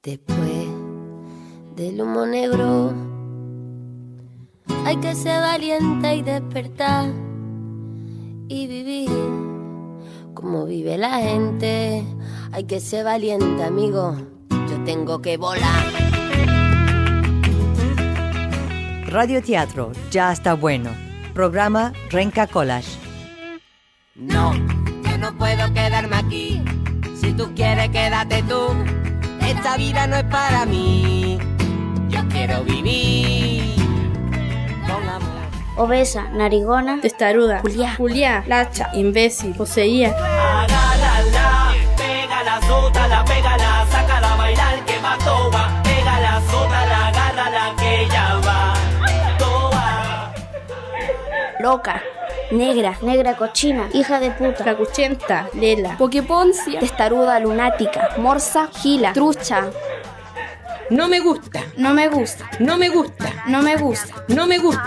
Después del humo negro hay que ser valiente y despertar y vivir como vive la gente. Hay que ser valiente, amigo, yo tengo que volar. Radio Teatro Ya Está Bueno. Programa Renca Collage. No, yo no puedo quedarme aquí. Si tú quieres, quédate tú. Esta vida no es para mí. Yo quiero vivir con amor. Obesa, narigona, testaruda, Juliá, lacha, imbécil, poseía. Agárrala, pégala, sótala, pégala, sácala a bailar que va toba. Pégala, sótala, agárrala que ya va toba. Loca, negra cochina, hija de puta, Cacuchenta, lela, pokeponcia, testaruda, lunática, morsa, gila, trucha. No me gusta, No me gusta, no me gusta, no me gusta. no me gusta.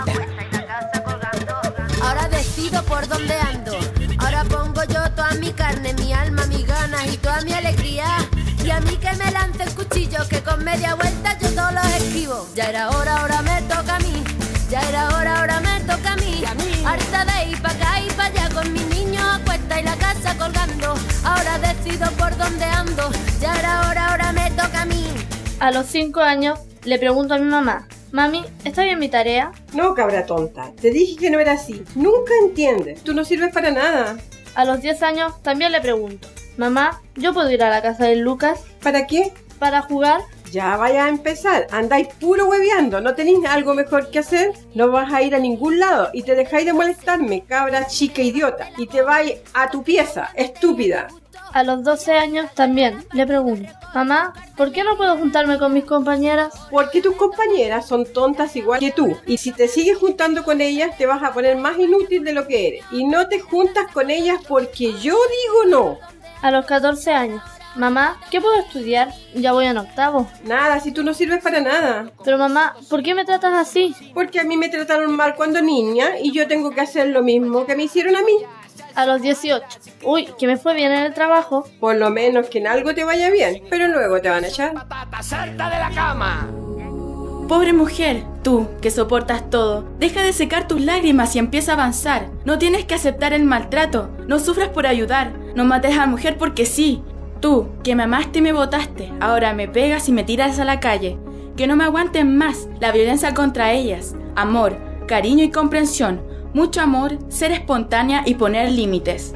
Ahora decido por dónde ando. Ahora pongo yo toda mi carne, mi alma, mis ganas y toda mi alegría. Y a mí que me lance el cuchillo, que con media vuelta yo todos los esquivo. Ya era hora, ahora me toca a mí. Ya era hora, ahora me toca a mí. Harta de ir pa' acá y pa' allá con mis niños a cuesta y la casa colgando. Ahora decido por dónde ando. Ya era hora, ahora me toca a mí. A los 5 años le pregunto a mi mamá: Mami, ¿está bien mi tarea? No, cabra tonta, te dije que no era así. Nunca entiendes, tú no sirves para nada. A los 10 años también le pregunto: Mamá, ¿yo puedo ir a la casa de Lucas? ¿Para qué? ¿Para jugar? Ya vaya a empezar, andáis puro hueveando, ¿no tenéis algo mejor que hacer? No vas a ir a ningún lado y te dejáis de molestarme, cabra chica idiota, y te vais a tu pieza, estúpida. A los 12 años también le pregunto: Mamá, ¿por qué no puedo juntarme con mis compañeras? Porque tus compañeras son tontas igual que tú, y si te sigues juntando con ellas te vas a poner más inútil de lo que eres, y no te juntas con ellas porque yo digo no. A los 14 años: Mamá, ¿qué puedo estudiar? Ya voy en octavo. Nada, si tú no sirves para nada. Pero mamá, ¿por qué me tratas así? Porque a mí me trataron mal cuando niña y yo tengo que hacer lo mismo que me hicieron a mí. A los 18. Uy, que me fue bien en el trabajo. Por lo menos que en algo te vaya bien, pero luego te van a echar. ¡Salta de la cama! Pobre mujer, tú, que soportas todo, deja de secar tus lágrimas y empieza a avanzar. No tienes que aceptar el maltrato, no sufras por ayudar, no mates a la mujer porque sí. Tú, que me amaste y me botaste, ahora me pegas y me tiras a la calle. Que no me aguanten más la violencia contra ellas. Amor, cariño y comprensión. Mucho amor, ser espontánea y poner límites.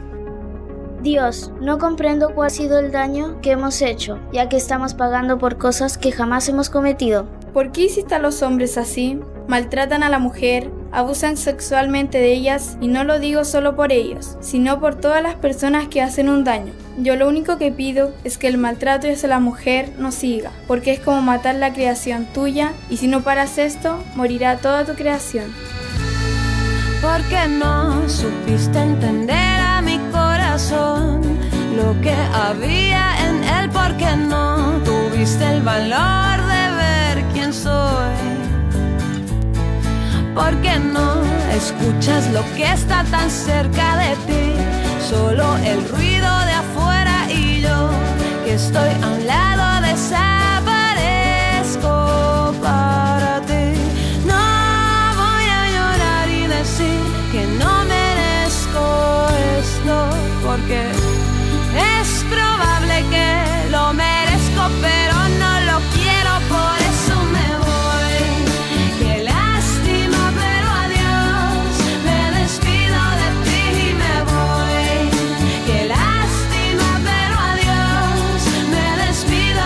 Dios, no comprendo cuál ha sido el daño que hemos hecho, ya que estamos pagando por cosas que jamás hemos cometido. ¿Por qué hiciste a los hombres así? Maltratan a la mujer, abusan sexualmente de ellas, y no lo digo solo por ellos, sino por todas las personas que hacen un daño. Yo lo único que pido es que el maltrato hacia la mujer no siga, porque es como matar la creación tuya, y si no paras esto, morirá toda tu creación. Porque no supiste entender a mi corazón lo que había en él, porque no tuviste el valor de ver quién soy, porque no escuchas lo que está tan cerca de ti, solo el ruido de afuera y yo que estoy a un lado desaparezco para ti. Que no merezco esto, porque es probable que lo merezco, pero no lo quiero, por eso me voy. Qué lástima, pero adiós, me despido de ti y me voy. Qué lástima, pero adiós, me despido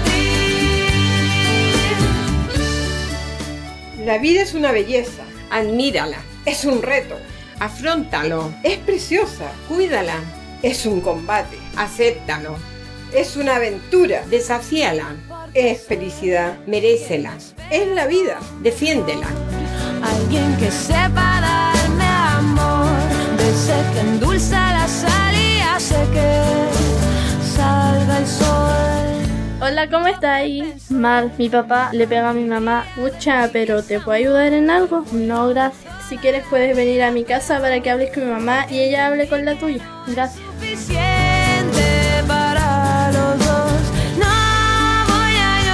de ti. La vida es una belleza, admírala. Es un reto, afróntalo. Es preciosa, cuídala. Es un combate, acéptalo. Es una aventura, desafíala. Es felicidad, merécela. Es la vida, defiéndela. Alguien que sepa darme amor, de ese que endulza la sal y hace que salga el sol. Hola, ¿cómo está ahí? Mal, mi papá le pega a mi mamá. Pucha, ¿pero te puedo ayudar en algo? No, gracias. Si quieres puedes venir a mi casa para que hables con mi mamá y ella hable con la tuya. Gracias. Suficiente para los dos. No voy a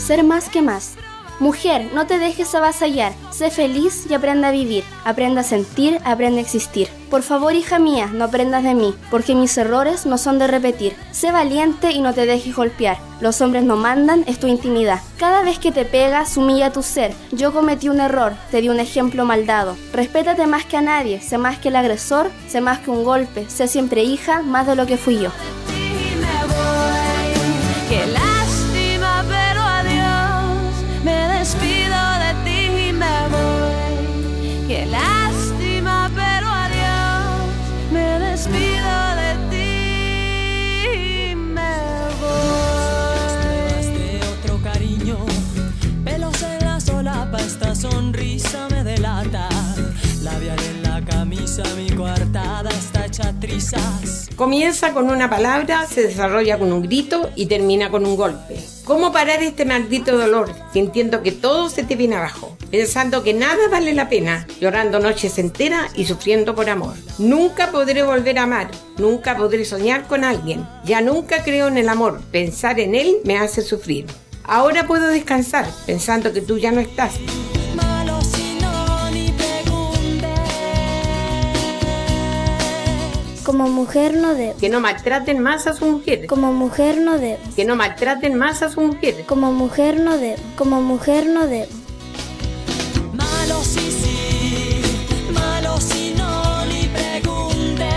ser más que más. Mujer, no te dejes avasallar, sé feliz y aprende a vivir, aprende a sentir, aprende a existir. Por favor, hija mía, no aprendas de mí, porque mis errores no son de repetir. Sé valiente y no te dejes golpear, los hombres no mandan, es tu intimidad. Cada vez que te pegas, humilla tu ser. Yo cometí un error, te di un ejemplo mal dado. Respétate más que a nadie, sé más que el agresor, sé más que un golpe, sé siempre hija, más de lo que fui yo. Qué lástima, pero adiós, me despido de ti y me voy. Qué lástima, pero adiós, me despido de ti y me voy. De otro cariño, pelos en la solapa, esta sonrisa me delata. Labial en la camisa, mi coartada está hecha trizas. Comienza con una palabra, se desarrolla con un grito y termina con un golpe. ¿Cómo parar este maldito dolor, sintiendo que todo se te viene abajo? Pensando que nada vale la pena, llorando noches enteras y sufriendo por amor. Nunca podré volver a amar, nunca podré soñar con alguien. Ya nunca creo en el amor, pensar en él me hace sufrir. Ahora puedo descansar, pensando que tú ya no estás. Como mujer no debo. Que no maltraten más a su mujer. Como mujer no debo. Que no maltraten más a su mujer. Como mujer no debo. Como mujer no debo. Malo sí, sí, malo si no, ni preguntes.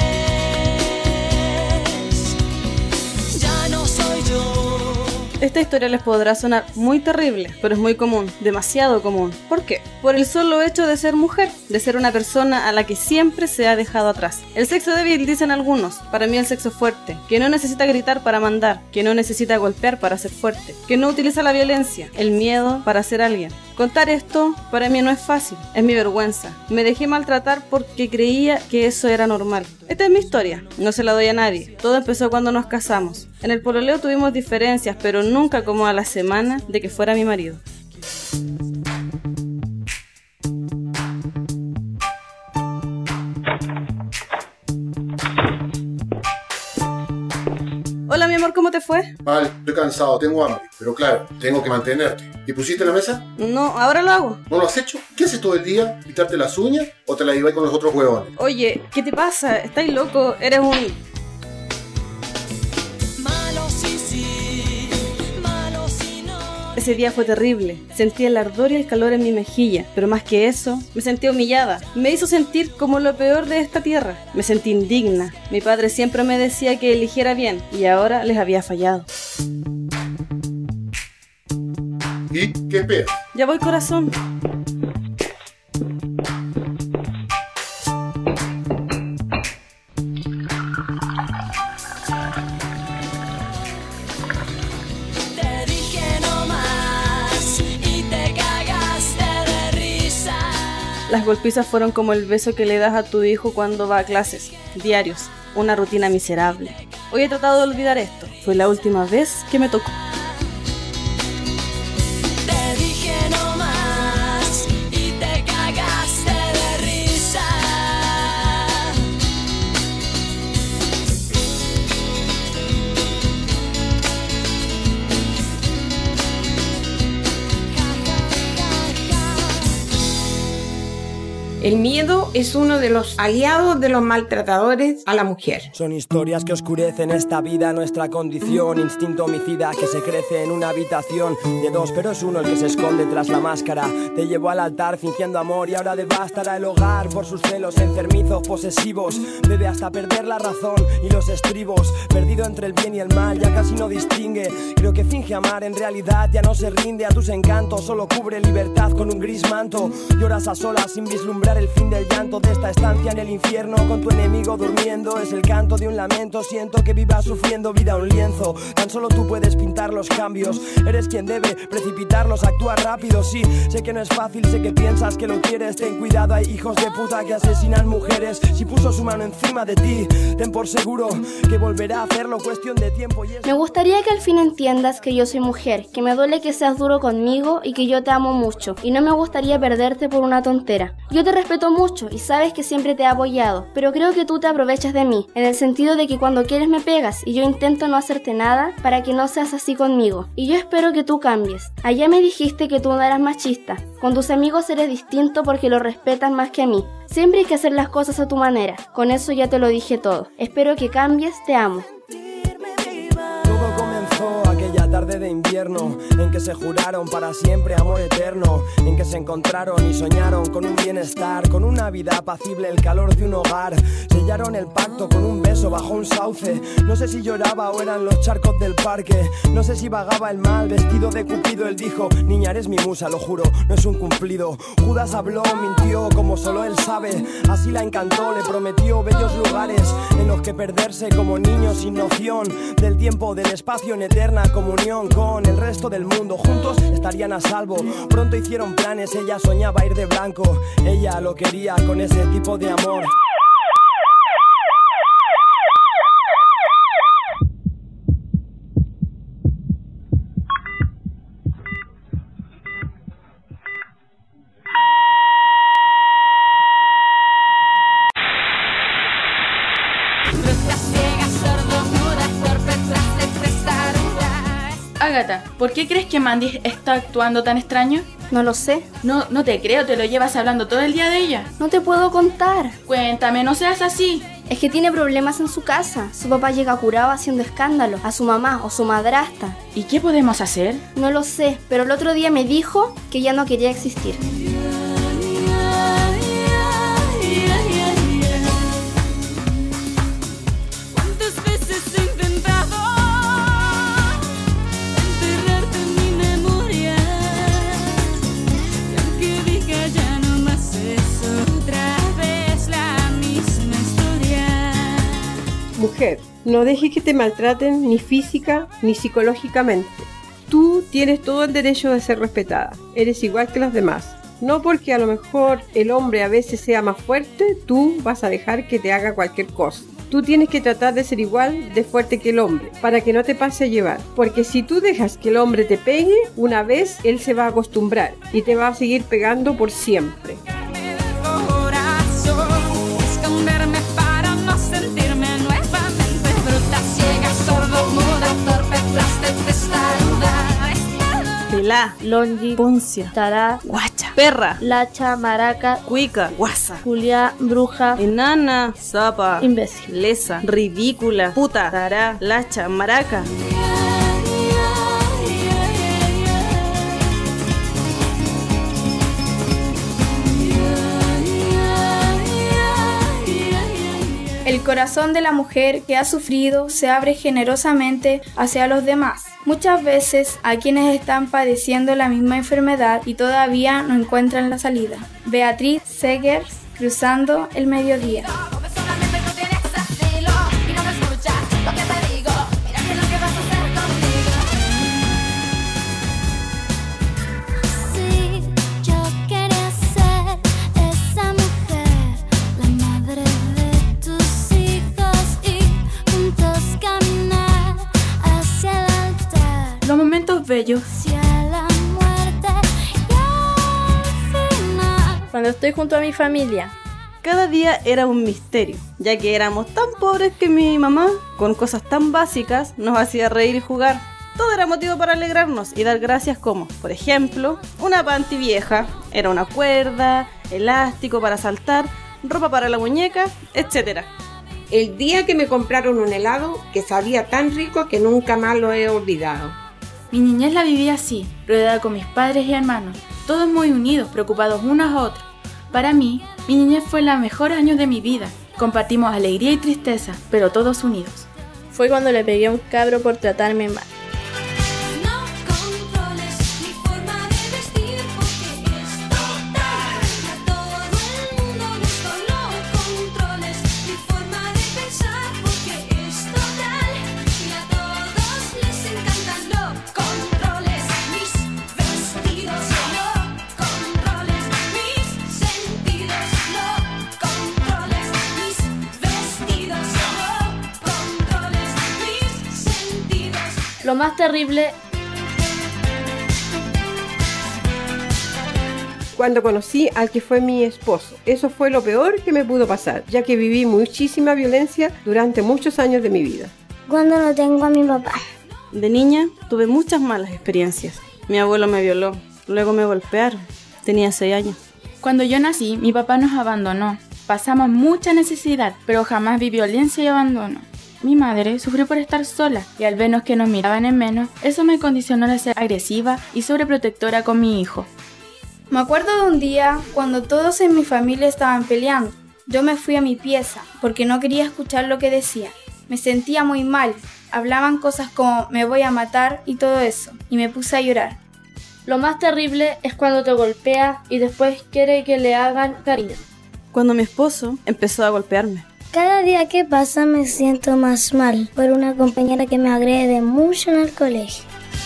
Ya no soy yo. Esta historia les podrá sonar muy terrible, pero es muy común, demasiado común. ¿Por qué? Por el solo hecho de ser mujer, de ser una persona a la que siempre se ha dejado atrás. El sexo débil, dicen algunos, para mí el sexo fuerte, que no necesita gritar para mandar, que no necesita golpear para ser fuerte, que no utiliza la violencia, el miedo para ser alguien. Contar esto para mí no es fácil, es mi vergüenza. Me dejé maltratar porque creía que eso era normal. Esta es mi historia, no se la doy a nadie. Todo empezó cuando nos casamos. En el pololeo tuvimos diferencias, pero nunca como a la semana de que fuera mi marido. Hola, mi amor, ¿cómo te fue? Mal, estoy cansado, tengo hambre, pero claro, tengo que mantenerte. ¿Y pusiste la mesa? No, ahora lo hago. ¿No lo has hecho? ¿Qué haces todo el día? ¿Pintarte las uñas o te la lleváis con los otros huevones? Oye, ¿qué te pasa? ¿Estás loco? Eres un... Malo sí, sí, malo si no. Ese día fue terrible. Sentí el ardor y el calor en mi mejilla, pero más que eso, me sentí humillada. Me hizo sentir como lo peor de esta tierra. Me sentí indigna. Mi padre siempre me decía que eligiera bien, y ahora les había fallado. ¿Y qué esperas? Ya voy, corazón. Te dije no más y te cagaste de risa. Las golpizas fueron como el beso que le das a tu hijo cuando va a clases. Diarios. Una rutina miserable. Hoy he tratado de olvidar esto. Fue la última vez que me tocó. Te dije no más y te cagaste de risa. El miedo es uno de los aliados de los maltratadores a la mujer. Son historias que oscurecen esta vida, nuestra condición. Instinto homicida que se crece en una habitación de dos, pero es uno el que se esconde tras la máscara. Te llevó al altar fingiendo amor y ahora devastará el hogar por sus celos enfermizos, posesivos. Bebe hasta perder la razón y los estribos. Perdido entre el bien y el mal, ya casi no distingue. Creo que finge amar, en realidad ya no se rinde a tus encantos. Solo cubre libertad con un gris manto. Lloras a solas sin vislumbrar el fin del llanto de esta estancia en el infierno, con tu enemigo durmiendo. Es el canto de un lamento, siento que vivas sufriendo vida un lienzo. Tan solo tú puedes pintar los cambios, eres quien debe precipitarlos, actúa rápido, sí. Sé que no es fácil, sé que piensas que lo quieres. Ten cuidado, hay hijos de puta que asesinan mujeres. Si puso su mano encima de ti, ten por seguro que volverá a hacerlo, cuestión de tiempo y Me gustaría que al fin entiendas que yo soy mujer, que me duele que seas duro conmigo y que yo te amo mucho. Y no me gustaría perderte por una tontera. Yo te respeto mucho y sabes que siempre te he apoyado, pero creo que tú te aprovechas de mí, en el sentido de que cuando quieres me pegas y yo intento no hacerte nada para que no seas así conmigo. Y yo espero que tú cambies. Allá me dijiste que tú no eras machista. Con tus amigos eres distinto porque los respetan más que a mí. Siempre hay que hacer las cosas a tu manera. Con eso ya te lo dije todo. Espero que cambies, te amo. Aquella tarde de invierno en que se juraron para siempre amor eterno, en que se encontraron y soñaron con un bienestar, con una vida apacible, el calor de un hogar. Sellaron el pacto con un beso bajo un sauce. No sé si lloraba o eran los charcos del parque. No sé si vagaba el mal vestido de Cupido. Él dijo: niña, eres mi musa, lo juro, no es un cumplido. Judas habló, mintió como solo él sabe. Así la encantó, le prometió bellos lugares en los que perderse como niño sin noción del tiempo, del espacio, en eterna comunión con el resto del mundo. Juntos estarían a salvo. Pronto hicieron planes, ella soñaba ir de blanco. Ella lo quería con ese tipo de amor. Ágata, ¿por qué crees que Mandy está actuando tan extraño? No lo sé. No te creo, te lo llevas hablando todo el día de ella. No te puedo contar. Cuéntame, no seas así. Es que tiene problemas en su casa. Su papá llega curado haciendo escándalo, a su mamá o su madrastra. ¿Y qué podemos hacer? No lo sé, pero el otro día me dijo que ya no quería existir. Mujer, no dejes que te maltraten ni física ni psicológicamente. Tú tienes todo el derecho de ser respetada. Eres igual que los demás. No porque a lo mejor el hombre a veces sea más fuerte, tú vas a dejar que te haga cualquier cosa. Tú tienes que tratar de ser igual de fuerte que el hombre, para que no te pase a llevar. Porque si tú dejas que el hombre te pegue, una vez él se va a acostumbrar y te va a seguir pegando por siempre. Pelá, Longi, Poncia, Tará, Guacha, Perra, Lacha, Maraca, Cuica, Guasa, Julia, Bruja, Enana, Zapa, Imbécil, Lesa, Ridícula, Puta, Tará, Lacha, Maraca. El corazón de la mujer que ha sufrido se abre generosamente hacia los demás. Muchas veces a quienes están padeciendo la misma enfermedad y todavía no encuentran la salida. Beatriz Segers, Cruzando el Mediodía. Los momentos bellos. Cuando estoy junto a mi familia. Cada día era un misterio, ya que éramos tan pobres que mi mamá, con cosas tan básicas, nos hacía reír y jugar. Todo era motivo para alegrarnos y dar gracias como, por ejemplo, una panty vieja, era una cuerda, elástico para saltar, ropa para la muñeca, etc. El día que me compraron un helado que sabía tan rico que nunca más lo he olvidado. Mi niñez la viví así, rodeada con mis padres y hermanos, todos muy unidos, preocupados unos a otros. Para mí, mi niñez fue los mejores años de mi vida. Compartimos alegría y tristeza, pero todos unidos. Fue cuando le pegué a un cabro por tratarme mal. Lo más terrible cuando conocí al que fue mi esposo. Eso fue lo peor que me pudo pasar, ya que viví muchísima violencia durante muchos años de mi vida. Cuando no tengo a mi papá. De niña tuve muchas malas experiencias. Mi abuelo me violó, luego me golpearon. Tenía 6 años. Cuando yo nací, mi papá nos abandonó. Pasamos mucha necesidad, pero jamás vi violencia y abandono. Mi madre sufrió por estar sola y al vernos que nos miraban en menos, eso me condicionó a ser agresiva y sobreprotectora con mi hijo. Me acuerdo de un día cuando todos en mi familia estaban peleando. Yo me fui a mi pieza porque no quería escuchar lo que decían. Me sentía muy mal. Hablaban cosas como me voy a matar y todo eso, y me puse a llorar. Lo más terrible es cuando te golpea y después quiere que le hagan cariño. Cuando mi esposo empezó a golpearme. Cada día que pasa me siento más mal por una compañera que me agrede mucho en el colegio.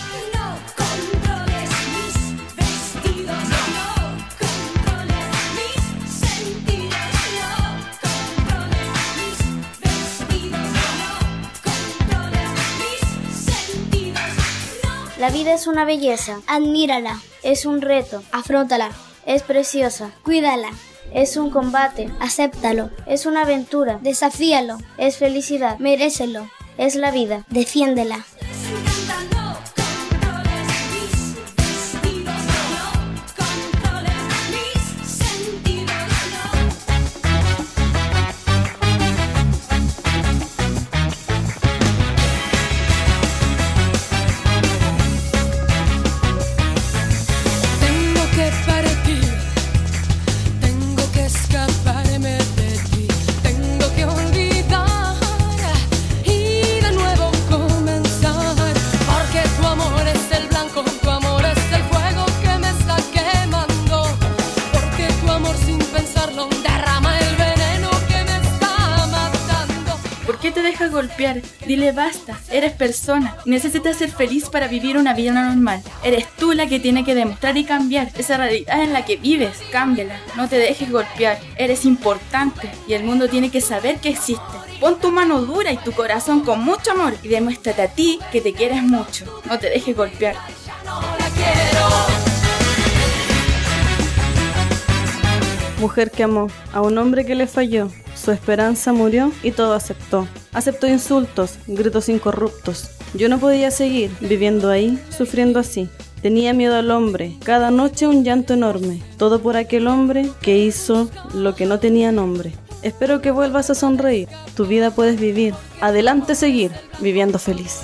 La vida es una belleza. Admírala. Es un reto. Afróntala. Es preciosa. Cuídala. Es un combate. Acéptalo. Es una aventura. Desafíalo. Es felicidad. Merécelo. Es la vida. Defiéndela. Golpear, dile basta, eres persona y necesitas ser feliz para vivir una vida normal. Eres tú la que tiene que demostrar y cambiar esa realidad en la que vives. Cámbiala, no te dejes golpear, eres importante y el mundo tiene que saber que existes. Pon tu mano dura y tu corazón con mucho amor y demuéstrate a ti que te quieres mucho. No te dejes golpear. Mujer que amó a un hombre que le falló. Su esperanza murió y todo aceptó. Aceptó insultos, gritos incorruptos. Yo no podía seguir viviendo ahí, sufriendo así. Tenía miedo al hombre, cada noche un llanto enorme. Todo por aquel hombre que hizo lo que no tenía nombre. Espero que vuelvas a sonreír, tu vida puedes vivir. Adelante seguir, viviendo feliz.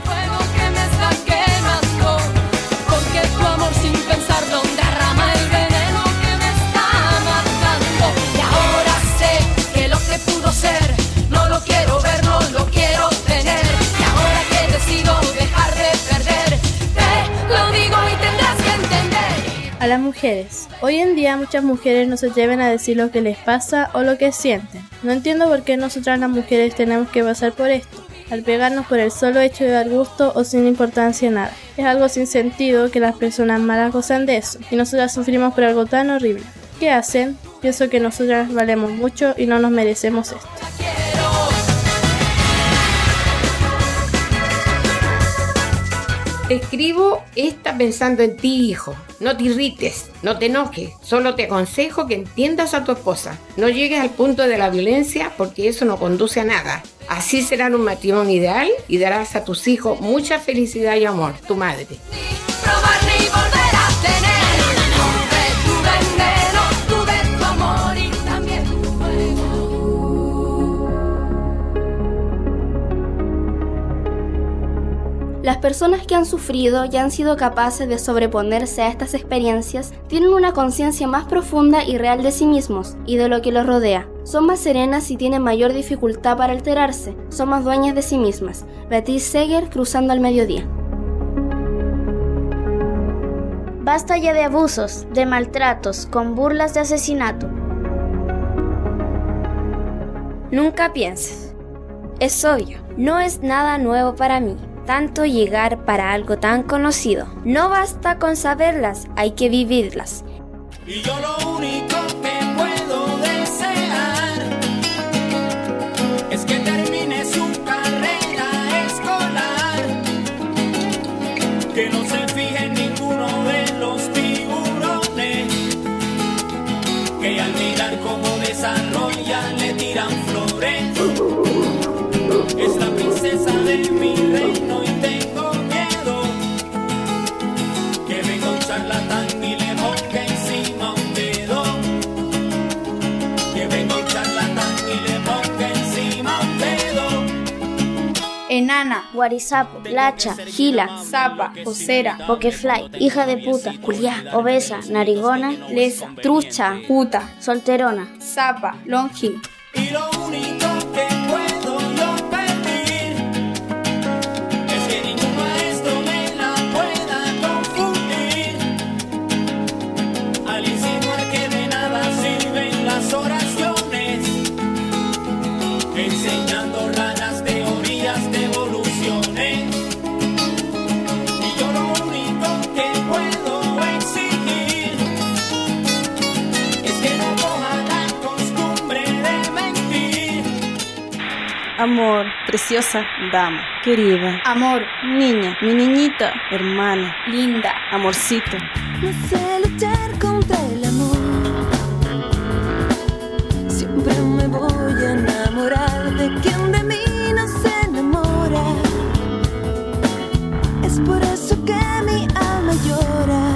A las mujeres. Hoy en día muchas mujeres no se atreven a decir lo que les pasa o lo que sienten. No entiendo por qué nosotras las mujeres tenemos que pasar por esto, al pegarnos por el solo hecho de dar gusto o sin importancia en nada. Es algo sin sentido que las personas malas gozan de eso, y nosotras sufrimos por algo tan horrible. ¿Qué hacen? Pienso que nosotras valemos mucho y no nos merecemos esto. Te escribo esta pensando en ti, hijo. No te irrites, no te enojes. Solo te aconsejo que entiendas a tu esposa. No llegues al punto de la violencia porque eso no conduce a nada. Así serán un matrimonio ideal y darás a tus hijos mucha felicidad y amor. Tu madre. Probar ni volver a tener. Tu veneno, tu amor y también tu fuego. Las personas que han sufrido y han sido capaces de sobreponerse a estas experiencias tienen una conciencia más profunda y real de sí mismos y de lo que los rodea. Son más serenas y tienen mayor dificultad para alterarse. Son más dueñas de sí mismas. Beatriz Seger, Cruzando al Mediodía. Basta ya de abusos, de maltratos, con burlas de asesinato. Nunca pienses. Es obvio, no es nada nuevo para mí. Tanto llegar para algo tan conocido. No basta con saberlas, hay que vivirlas. Y yo lo único que puedo desear es que termine su carrera escolar, que no se fije en ninguno de los tiburones enana, guarizapo, lacha, gila, zapa, posera, pokefly, hija de puta, culiá, obesa, narigona, lesa, trucha, puta, solterona, zapa, longi. Y lo único que puedo yo pedir es que ningún maestro me la pueda confundir. Al insinuar que de nada sirven las oraciones, enseñándolas las teorías de evoluciones. Y yo lo único que puedo exigir es que no coja la costumbre de mentir. Amor, preciosa dama, querida, Amor, niña, mi niñita, hermana, linda, amorcito. No sé luchar contra el amor. Siempre me voy a enamorar de quien de mí no se enamora. Es por eso que mi alma llora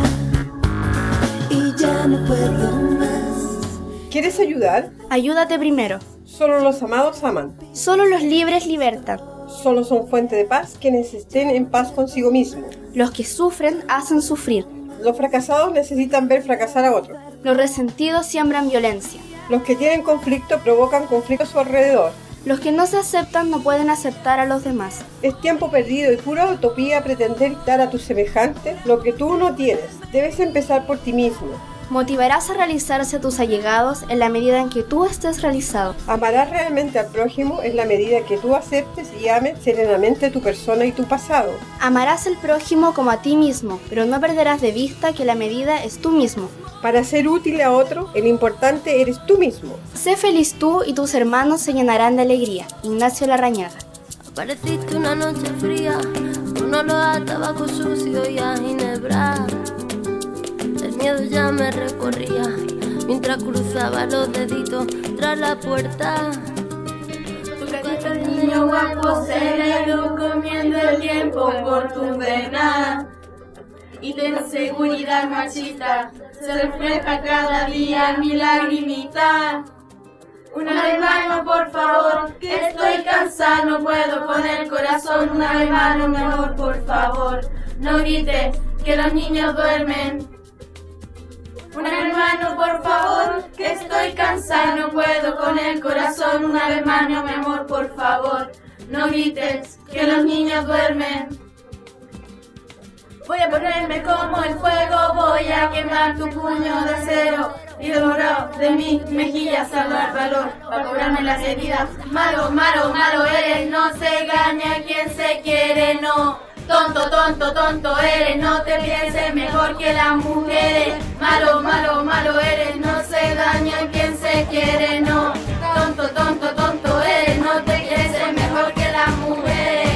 y ya no puedo más. ¿Quieres ayudar? Ayúdate primero. Solo los amados aman. Solo los libres libertan. Solo son fuente de paz quienes estén en paz consigo mismos. Los que sufren hacen sufrir. Los fracasados necesitan ver fracasar a otros. Los resentidos siembran violencia. Los que tienen conflicto provocan conflicto a su alrededor. Los que no se aceptan no pueden aceptar a los demás. Es tiempo perdido y pura utopía pretender dar a tus semejantes lo que tú no tienes. Debes empezar por ti mismo. Motivarás a realizarse a tus allegados en la medida en que tú estés realizado. Amarás realmente al prójimo en la medida que tú aceptes y ames serenamente tu persona y tu pasado. Amarás al prójimo como a ti mismo, pero no perderás de vista que la medida es tú mismo. Para ser útil a otro, el importante eres tú mismo. Sé feliz tú y tus hermanos se llenarán de alegría. Ignacio Larrañaga. Apareciste una noche fría, un olor a tabaco sucio y a ginebra. El miedo ya me recorría mientras cruzaba los deditos tras la puerta. Tu carita de niño guapo se le ha ido comiendo el tiempo por tu vena. Y tu inseguridad machista se refleja cada día en mi lagrimita. Una vez más, no, por favor, que estoy cansada, no puedo con el corazón. Una vez más, no, mi amor, por favor, no grites que los niños duermen. Una vez más, no, por favor, que estoy cansada, no puedo con el corazón. Una vez más, no, mi amor, por favor, no grites que los niños duermen. Voy a ponerme como el fuego, voy a quemar tu puño de acero y devorado de mi mejilla salvar valor para curarme las heridas. Malo, malo, malo eres, no se engaña quien se quiere, no. Tonto, tonto, tonto eres, no te pienses mejor que las mujeres. Malo, malo, malo eres, no se daña quien se quiere, no. Tonto, tonto, tonto eres, no te pienses mejor que las mujeres.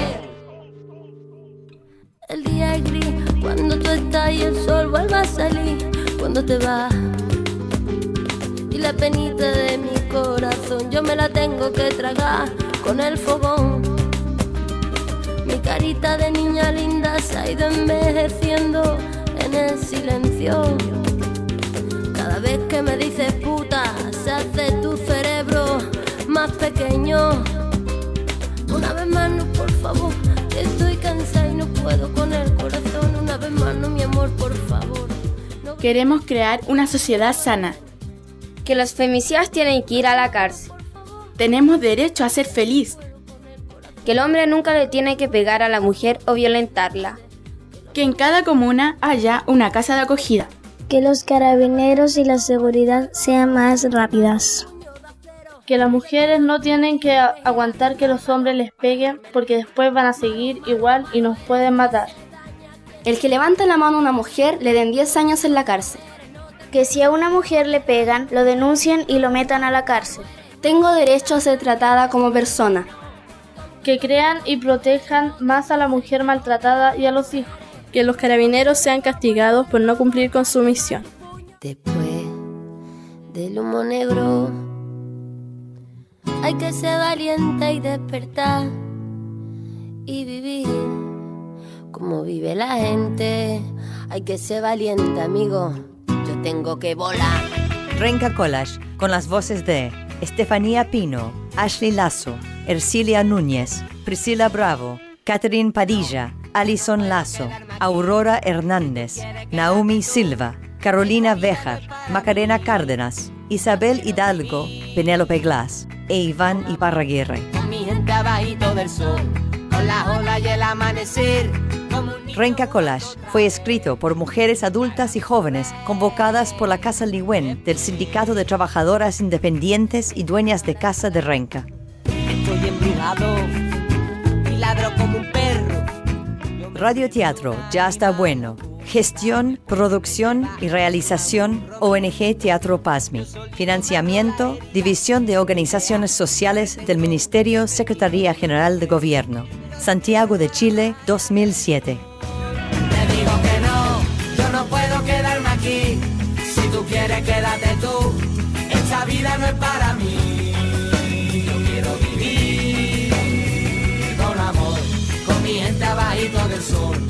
El día es gris cuando tú estás y el sol vuelve a salir. Cuando te vas y la penita de mi corazón yo me la tengo que tragar con el fogón. Mi carita de niña linda se ha ido envejeciendo en el silencio. Cada vez que me dices puta se hace tu cerebro más pequeño. Una vez más no, por favor, que estoy cansada y no puedo con el corazón. Una vez más no, mi amor, por favor. No. Queremos crear una sociedad sana. Que los femicidas tienen que ir a la cárcel. Tenemos derecho a ser feliz. Que el hombre nunca le tiene que pegar a la mujer o violentarla. Que en cada comuna haya una casa de acogida. Que los carabineros y la seguridad sean más rápidas. Que las mujeres no tienen que aguantar que los hombres les peguen porque después van a seguir igual y nos pueden matar. El que levanta la mano a una mujer le den 10 años en la cárcel. Que si a una mujer le pegan, lo denuncien y lo metan a la cárcel. Tengo derecho a ser tratada como persona. Que crean y protejan más a la mujer maltratada y a los hijos. Que los carabineros sean castigados por no cumplir con su misión. Después del humo negro hay que ser valiente y despertar y vivir como vive la gente. Hay que ser valiente, amigo. Yo tengo que volar. Renca Collage, con las voces de Estefanía Pino, Ashley Lasso, Ercilia Núñez, Priscila Bravo, Catherine Padilla, Alison Lazo, Aurora Hernández, Naomi Silva, Carolina Béjar, Macarena Cárdenas, Isabel Hidalgo, Penélope Glass e Iván Iparraguirre. Con mi gente abajito del sol, con las olas y el amanecer. Renca Collage fue escrito por mujeres adultas y jóvenes convocadas por la Casa Ligüen del Sindicato de Trabajadoras Independientes y Dueñas de Casa de Renca. Estoy embrujado y ladro como un perro. Radio Teatro Ya Está Bueno. Gestión, producción y realización ONG Teatro PASMI. Financiamiento, División de Organizaciones Sociales del Ministerio Secretaría General de Gobierno. Santiago de Chile, 2007. Te digo que no, yo no puedo quedarme aquí. Si tú quieres, quédate tú. Esta vida no es para mí. Yo quiero vivir con amor, con mi gente abajito del sol.